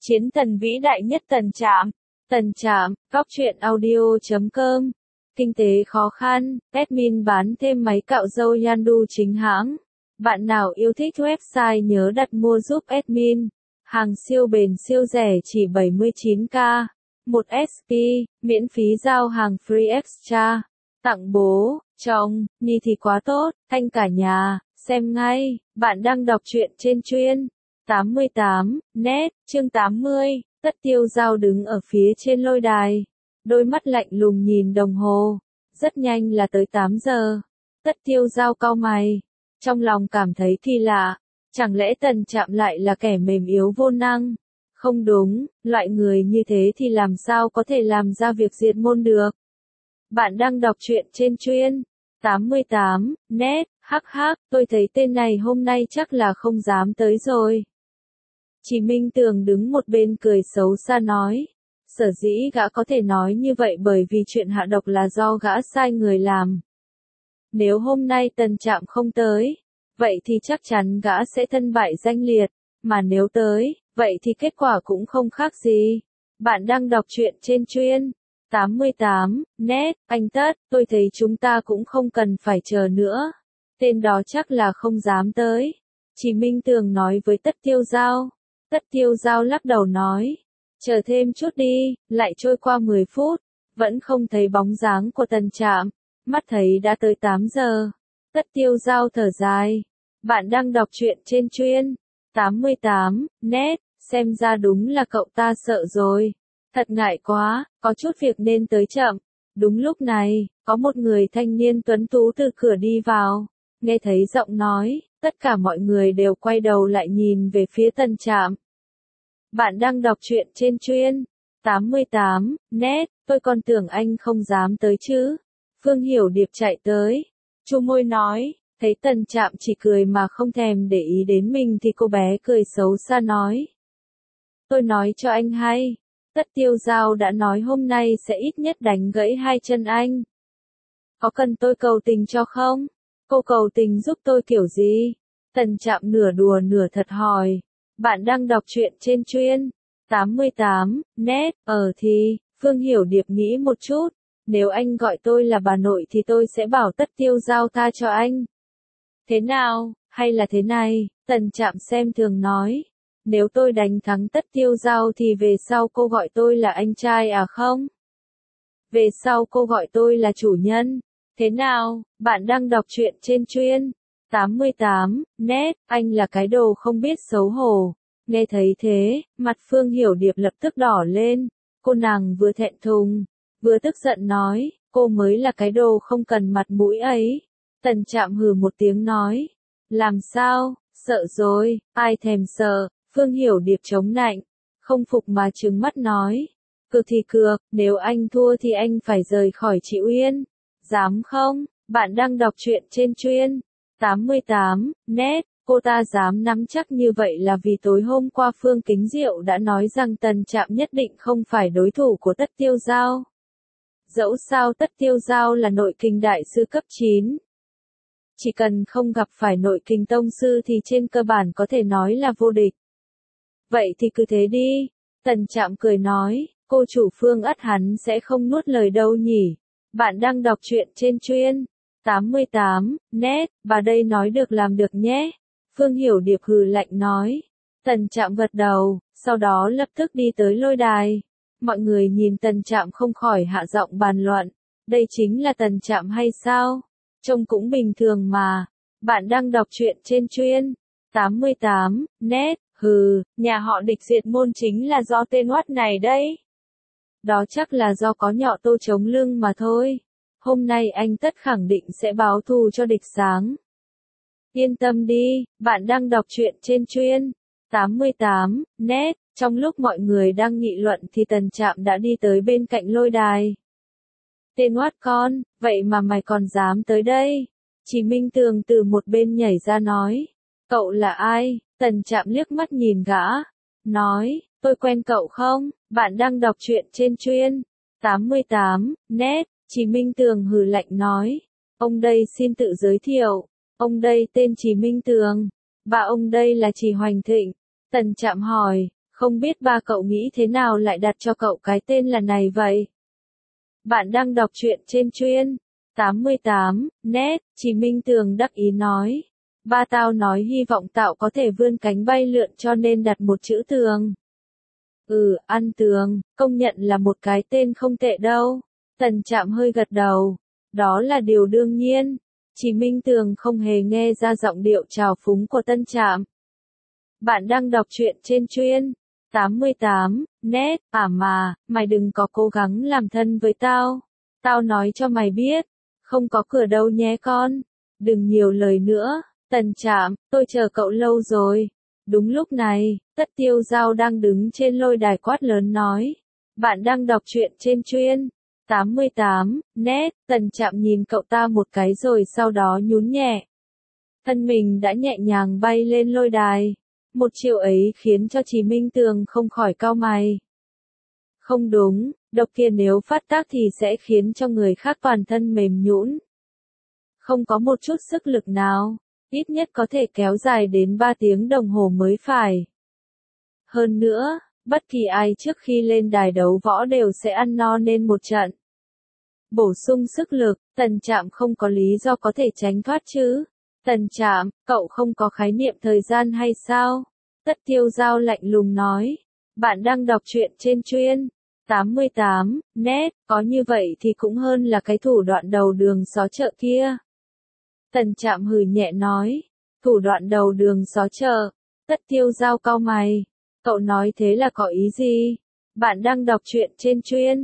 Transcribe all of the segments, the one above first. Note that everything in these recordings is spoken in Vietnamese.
Chiến thần vĩ đại nhất Tần Trạm. Tần Trạm, góc truyện audio.com. Kinh tế khó khăn, admin bán thêm máy cạo râu Yandu chính hãng. Bạn nào yêu thích website nhớ đặt mua giúp admin. Hàng siêu bền siêu rẻ chỉ 79k. 1 SP, miễn phí giao hàng free extra. Tặng bố, chồng, Nhi thì quá tốt, thanh cả nhà, xem ngay. Bạn đang đọc truyện trên chuyên 88, net, chương 80, Tất Tiêu Giao đứng ở phía trên lôi đài. Đôi mắt lạnh lùng nhìn đồng hồ. Rất nhanh là tới 8 giờ. Tất Tiêu Giao cau mày. Trong lòng cảm thấy kỳ lạ. Chẳng lẽ Tần Trạm lại là kẻ mềm yếu vô năng? Không đúng, loại người như thế thì làm sao có thể làm ra việc diệt môn được? Bạn đang đọc truyện trên chuyên 88, net, tôi thấy tên này hôm nay chắc là không dám tới rồi. Chí Minh Tường đứng một bên cười xấu xa nói. Sở dĩ gã có thể nói như vậy bởi vì chuyện hạ độc là do gã sai người làm. Nếu hôm nay Tần Trạm không tới, vậy thì chắc chắn gã sẽ thân bại danh liệt, mà nếu tới, vậy thì kết quả cũng không khác gì. Bạn đang đọc truyện trên chuyên 88, net, anh Tất, tôi thấy chúng ta cũng không cần phải chờ nữa. Tên đó chắc là không dám tới. Chí Minh Tường nói với Tất Tiêu Giao. Tất Tiêu Giao lắc đầu nói. Chờ thêm chút đi, lại trôi qua 10 phút. Vẫn không thấy bóng dáng của Tần Trạm. Mắt thấy đã tới 8 giờ. Tất Tiêu Giao thở dài. Bạn đang đọc truyện trên chuyên 88, net, xem ra đúng là cậu ta sợ rồi. Thật ngại quá, có chút việc nên tới chậm. Đúng lúc này, có một người thanh niên tuấn tú từ cửa đi vào. Nghe thấy giọng nói, tất cả mọi người đều quay đầu lại nhìn về phía Tần Trạm. Bạn đang đọc truyện trên chuyên 88, net, tôi còn tưởng anh không dám tới chứ. Phương Hiểu Điệp chạy tới. Chu môi nói, thấy Tần Trạm chỉ cười mà không thèm để ý đến mình thì cô bé cười xấu xa nói. Tôi nói cho anh hay. Tất Tiêu Giao đã nói hôm nay sẽ ít nhất đánh gãy 2 chân anh. Có cần tôi cầu tình cho không? Cô cầu tình giúp tôi kiểu gì? Tần Trạm nửa đùa nửa thật hỏi. Bạn đang đọc truyện trên chuyên 88, net, thì, Phương Hiểu Điệp nghĩ một chút. Nếu anh gọi tôi là bà nội thì tôi sẽ bảo Tất Tiêu Giao tha cho anh. Thế nào, hay là thế này, Tần Trạm xem thường nói. Nếu tôi đánh thắng Tất Tiêu Giao thì về sau cô gọi tôi là anh trai à không? Về sau cô gọi tôi là chủ nhân. Thế nào, bạn đang đọc truyện trên chuyên 88, net, anh là cái đồ không biết xấu hổ. Nghe thấy thế, mặt Phương Hiểu Điệp lập tức đỏ lên. Cô nàng vừa thẹn thùng, vừa tức giận nói, cô mới là cái đồ không cần mặt mũi ấy. Tần Trạm hừ một tiếng nói. Làm sao, sợ rồi, ai thèm sợ. Phương Hiểu Điệp chống nạnh, không phục mà trừng mắt nói. Cược thì cược, nếu anh thua thì anh phải rời khỏi chị Uyên. Dám không? Bạn đang đọc truyện trên chuyên 88, net, cô ta dám nắm chắc như vậy là vì tối hôm qua Phương Kính Diệu đã nói rằng Tần Trạm nhất định không phải đối thủ của Tất Tiêu Giao. Dẫu sao Tất Tiêu Giao là nội kình đại sư cấp 9. Chỉ cần không gặp phải nội kình tông sư thì trên cơ bản có thể nói là vô địch. Vậy thì cứ thế đi. Tần Trạm cười nói, cô chủ Phương ắt hắn sẽ không nuốt lời đâu nhỉ. Bạn đang đọc truyện trên chuyên 88, net, bà đây nói được làm được nhé. Phương Hiểu Điệp hừ lạnh nói. Tần Trạm gật đầu, sau đó lập tức đi tới lôi đài. Mọi người nhìn Tần Trạm không khỏi hạ giọng bàn luận. Đây chính là Tần Trạm hay sao? Trông cũng bình thường mà. Bạn đang đọc truyện trên chuyên 88, net, nhà họ Địch diệt môn chính là do tên oát này đấy. Đó chắc là do có nhọ Tô chống lưng mà thôi. Hôm nay anh Tất khẳng định sẽ báo thù cho Địch sáng. Yên tâm đi, bạn đang đọc truyện trên chuyên 88, net. Trong lúc mọi người đang nghị luận thì Tần Trạm đã đi tới bên cạnh lôi đài. Tên oát con, vậy mà mày còn dám tới đây? Chí Minh Tường từ một bên nhảy ra nói. Cậu là ai? Tần Trạm liếc mắt nhìn gã. Nói, tôi quen cậu không? Bạn đang đọc truyện trên chuyên 88, net. Chí Minh Tường hừ lạnh nói. Ông đây xin tự giới thiệu. Ông đây tên Chí Minh Tường. Và ông đây là Chí Hoành Thịnh. Tần Trạm hỏi. Không biết ba cậu nghĩ thế nào lại đặt cho cậu cái tên là này vậy? Bạn đang đọc truyện trên chuyên 88 net, Chí Minh Tường đắc ý nói. Ba tao nói hy vọng tao có thể vươn cánh bay lượn cho nên đặt một chữ Tường. Ăn Tường, công nhận là một cái tên không tệ đâu. Tần Trạm hơi gật đầu. Đó là điều đương nhiên. Chí Minh Tường không hề nghe ra giọng điệu trào phúng của Tân Trạm. Bạn đang đọc truyện trên chuyên 88 net, mà, mày đừng có cố gắng làm thân với tao. Tao nói cho mày biết, không có cửa đâu nhé con. Đừng nhiều lời nữa, Tần Trạm, tôi chờ cậu lâu rồi. Đúng lúc này, Tất Tiêu Giao đang đứng trên lôi đài quát lớn nói. Bạn đang đọc truyện trên chuyên 88 net, Tần Trạm nhìn cậu ta một cái rồi sau đó nhún nhẹ. Thân mình đã nhẹ nhàng bay lên lôi đài. Một chiêu ấy khiến cho Chí Minh Tường không khỏi cau mày. Không đúng, độc kia nếu phát tác thì sẽ khiến cho người khác toàn thân mềm nhũn. Không có một chút sức lực nào, ít nhất có thể kéo dài đến 3 tiếng đồng hồ mới phải. Hơn nữa, bất kỳ ai trước khi lên đài đấu võ đều sẽ ăn no nên một trận. Bổ sung sức lực, Tần Trạm không có lý do có thể tránh thoát chứ. Tần Trạm, cậu không có khái niệm thời gian hay sao? Tất Tiêu Giao lạnh lùng nói. Bạn đang đọc truyện trên chuyên 88 net, có như vậy thì cũng hơn là cái thủ đoạn đầu đường xó chợ kia. Tần Trạm hừ nhẹ nói. Thủ đoạn đầu đường xó chợ. Tất Tiêu Giao cau mày. Cậu nói thế là có ý gì? Bạn đang đọc truyện trên chuyên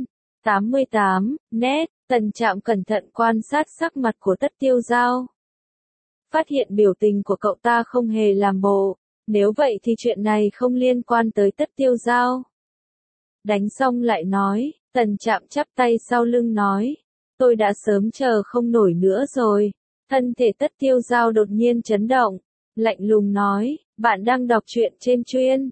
88 net, Tần Trạm cẩn thận quan sát sắc mặt của Tất Tiêu Giao. Phát hiện biểu tình của cậu ta không hề làm bộ, nếu vậy thì chuyện này không liên quan tới Tất Tiêu Giao. Đánh xong lại nói, Tần Trạm chắp tay sau lưng nói, tôi đã sớm chờ không nổi nữa rồi. Thân thể Tất Tiêu Giao đột nhiên chấn động, lạnh lùng nói, bạn đang đọc truyện trên chuyên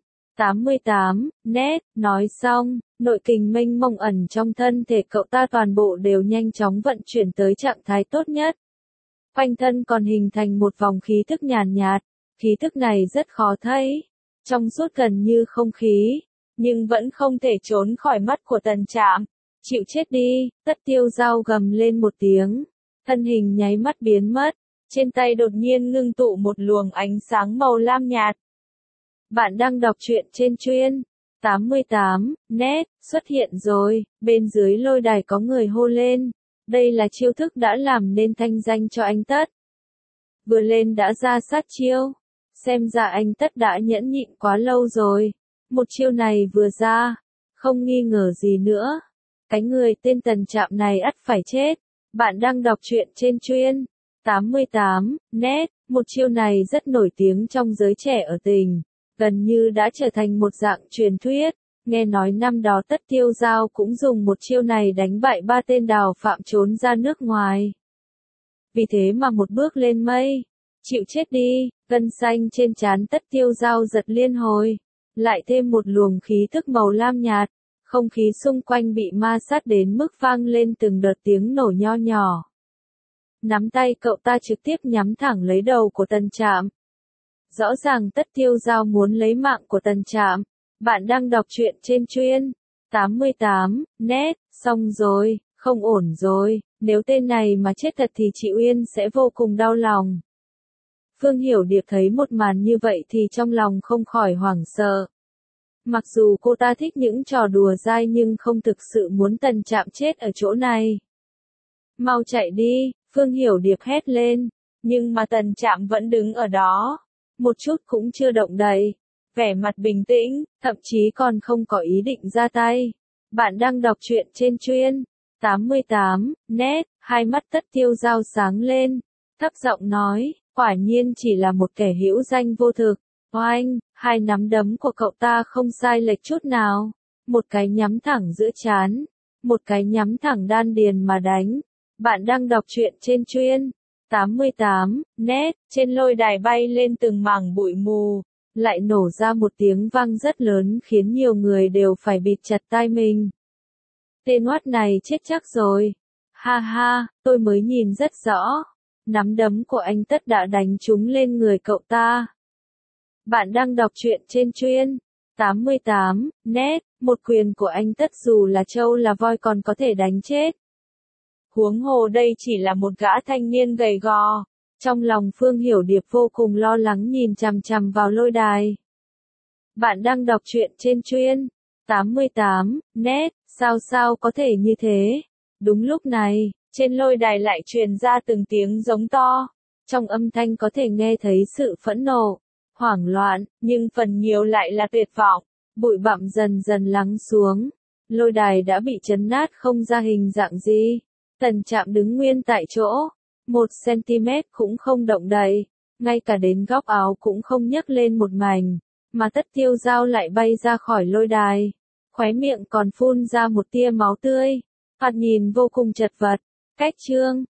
88 net, nói xong, nội kình mênh mông ẩn trong thân thể cậu ta toàn bộ đều nhanh chóng vận chuyển tới trạng thái tốt nhất. Quanh thân còn hình thành một vòng khí thức nhàn nhạt, khí thức này rất khó thấy, trong suốt gần như không khí, nhưng vẫn không thể trốn khỏi mắt của Tần Trạm. Chịu chết đi, Tất Tiêu Giao gầm lên một tiếng, thân hình nháy mắt biến mất, trên tay đột nhiên ngưng tụ một luồng ánh sáng màu lam nhạt. Bạn đang đọc truyện trên chuyên 88 net, xuất hiện rồi, bên dưới lôi đài có người hô lên. Đây là chiêu thức đã làm nên thanh danh cho anh Tất. Vừa lên đã ra sát chiêu. Xem ra anh Tất đã nhẫn nhịn quá lâu rồi. Một chiêu này vừa ra, không nghi ngờ gì nữa. Cái người tên Tần Trạm này ắt phải chết. Bạn đang đọc truyện trên chuyên 88 net, một chiêu này rất nổi tiếng trong giới trẻ ở tỉnh. Gần như đã trở thành một dạng truyền thuyết. Nghe nói năm đó Tất Tiêu Giao cũng dùng một chiêu này đánh bại 3 tên đào phạm trốn ra nước ngoài. Vì thế mà một bước lên mây. Chịu chết đi, gân xanh trên trán Tất Tiêu Giao giật liên hồi. Lại thêm một luồng khí thức màu lam nhạt. Không khí xung quanh bị ma sát đến mức vang lên từng đợt tiếng nổ nho nhỏ. Nắm tay cậu ta trực tiếp nhắm thẳng lấy đầu của Tần Trạm. Rõ ràng Tất Tiêu Giao muốn lấy mạng của Tần Trạm. Bạn đang đọc truyện trên chuyên 88 net, xong rồi, không ổn rồi, nếu tên này mà chết thật thì chị Uyên sẽ vô cùng đau lòng. Phương Hiểu Điệp thấy một màn như vậy thì trong lòng không khỏi hoảng sợ. Mặc dù cô ta thích những trò đùa dai nhưng không thực sự muốn Tần Trạm chết ở chỗ này. Mau chạy đi, Phương Hiểu Điệp hét lên, nhưng mà Tần Trạm vẫn đứng ở đó, một chút cũng chưa động đậy. Vẻ mặt bình tĩnh, thậm chí còn không có ý định ra tay. Bạn đang đọc truyện trên chuyên 88 net, hai mắt Tất Tiêu Giao sáng lên, thấp giọng nói, quả nhiên chỉ là một kẻ hữu danh vô thực. Oanh, hai nắm đấm của cậu ta không sai lệch chút nào, một cái nhắm thẳng giữa trán, một cái nhắm thẳng đan điền mà đánh. Bạn đang đọc truyện trên chuyên 88 net, trên lôi đài bay lên từng mảng bụi mù. Lại nổ ra một tiếng vang rất lớn khiến nhiều người đều phải bịt chặt tai mình. Tên oát này chết chắc rồi. Ha ha, tôi mới nhìn rất rõ. Nắm đấm của anh Tất đã đánh trúng lên người cậu ta. Bạn đang đọc truyện trên chuyên 88, nét, một quyền của anh tất dù là trâu là voi còn có thể đánh chết. Huống hồ đây chỉ là một gã thanh niên gầy gò. Trong lòng Phương Hiểu Điệp vô cùng lo lắng nhìn chằm chằm vào lôi đài. Bạn đang đọc truyện trên chuyên 88, nét, sao có thể như thế? Đúng lúc này, trên lôi đài lại truyền ra từng tiếng giống to. Trong âm thanh có thể nghe thấy sự phẫn nộ, hoảng loạn, nhưng phần nhiều lại là tuyệt vọng. Bụi bặm dần dần lắng xuống. Lôi đài đã bị chấn nát không ra hình dạng gì. Tần Trạm đứng nguyên tại chỗ. 1 cm cũng không động đậy. Ngay cả đến góc áo cũng không nhấc lên một mảnh. Mà Tất Tiêu Giao lại bay ra khỏi lôi đài. Khóe miệng còn phun ra một tia máu tươi. Thoạt nhìn vô cùng chật vật. Cách chương